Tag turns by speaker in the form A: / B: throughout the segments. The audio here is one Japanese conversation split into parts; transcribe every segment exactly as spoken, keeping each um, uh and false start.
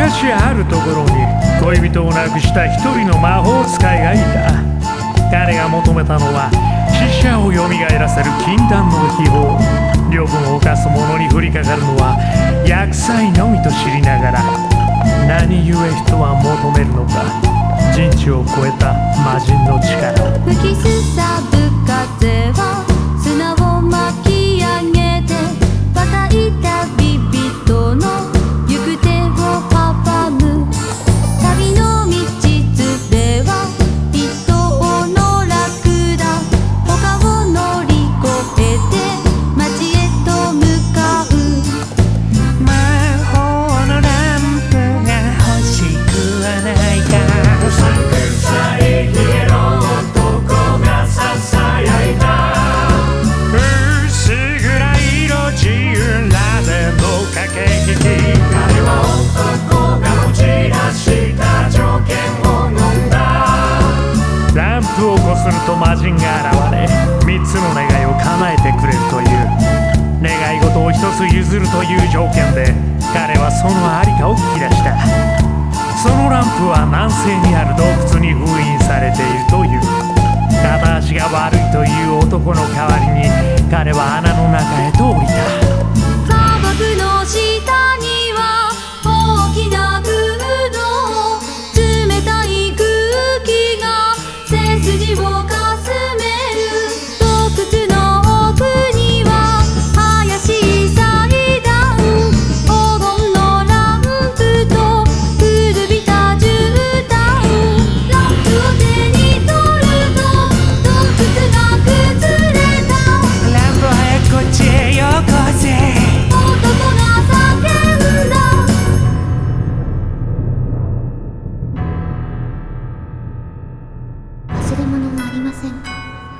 A: 昔あるところに恋人を亡くした一人の魔法使いがいた。彼が求めたのは死者を蘇らせる禁断の秘宝。領分を犯す者に降りかかるのは厄災のみと知りながら、何故人は求めるのか、人知を超えた魔人の力を。
B: 吹きすさぶ風は砂を巻き上げて、若い旅人の行く手を阻む。旅の道連れは一頭のラクダ。丘を乗り越えて街へと向かう。
C: 魔法のランプが欲しくはないか。うさんくさいヒエロ男がささやいた。薄暗い色地裏での駆け引き。彼は男が持ち出した条件を飲んだ。
A: ランプをこすると魔人が現れ、三つの願いを叶えてくれるという。願い事を一つ譲るという条件で彼はそのありかを聞き出した。そのランプは南西にある洞窟に封印されているという。片足が悪いという男の代わりに彼は穴の中へと降りた。
B: 砂漠の下には大きな空洞。冷たい空気が背筋をかすめる。洞窟の奥には怪しい祭壇。黄金のランプと古びた絨毯。ランプを手に取ると洞窟が崩れた。
C: ランプ早くこっちへよこせ。
B: 男が叫んだ。忘れ物はありませんか。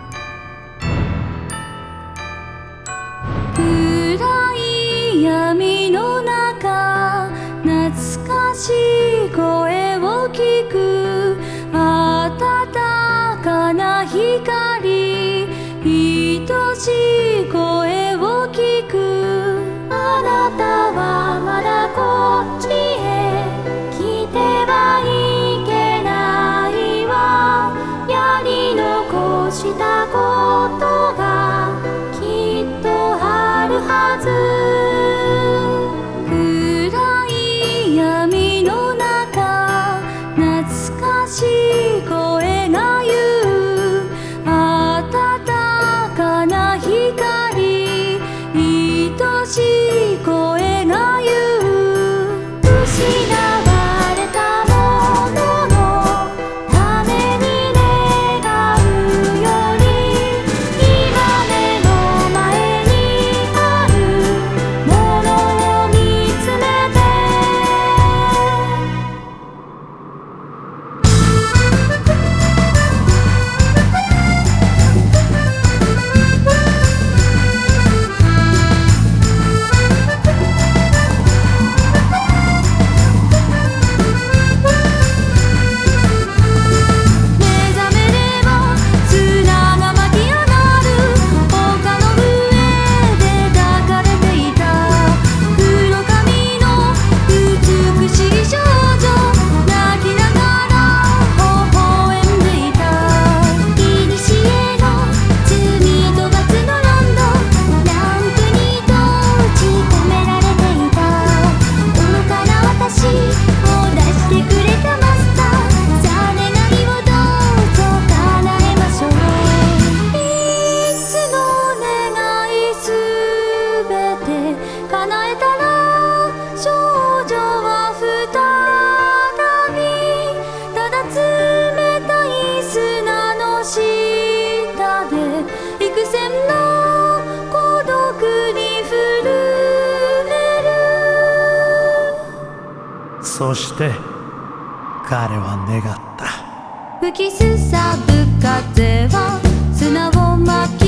B: 暗い闇の中、懐かしい声を聞く。温かな光、愛しい声を聞く。あなたはまだこっちへ来てはいけないわ。やり残したことがきっとあるはず。暗い闇の中、懐かしい声が言う。温かな光、愛しい声が言う。失われたもののために願うより、今目の前にあるものを見つめて。目覚めれば砂が巻き上がる。丘の上で抱かれていた黒髪の美しい少女。泣きながら微笑んでいた。古の罪と罰のロンド。ランプに閉じ込められていた。愚かな私を出してくれたマスター。さあ願いをどうぞ叶えましょう。いつの願いすべて叶えたら、少女は再びただ冷たい砂の下で幾千の孤独に震える。
A: そして彼は願った。
B: 吹きすさぶ風は砂を巻き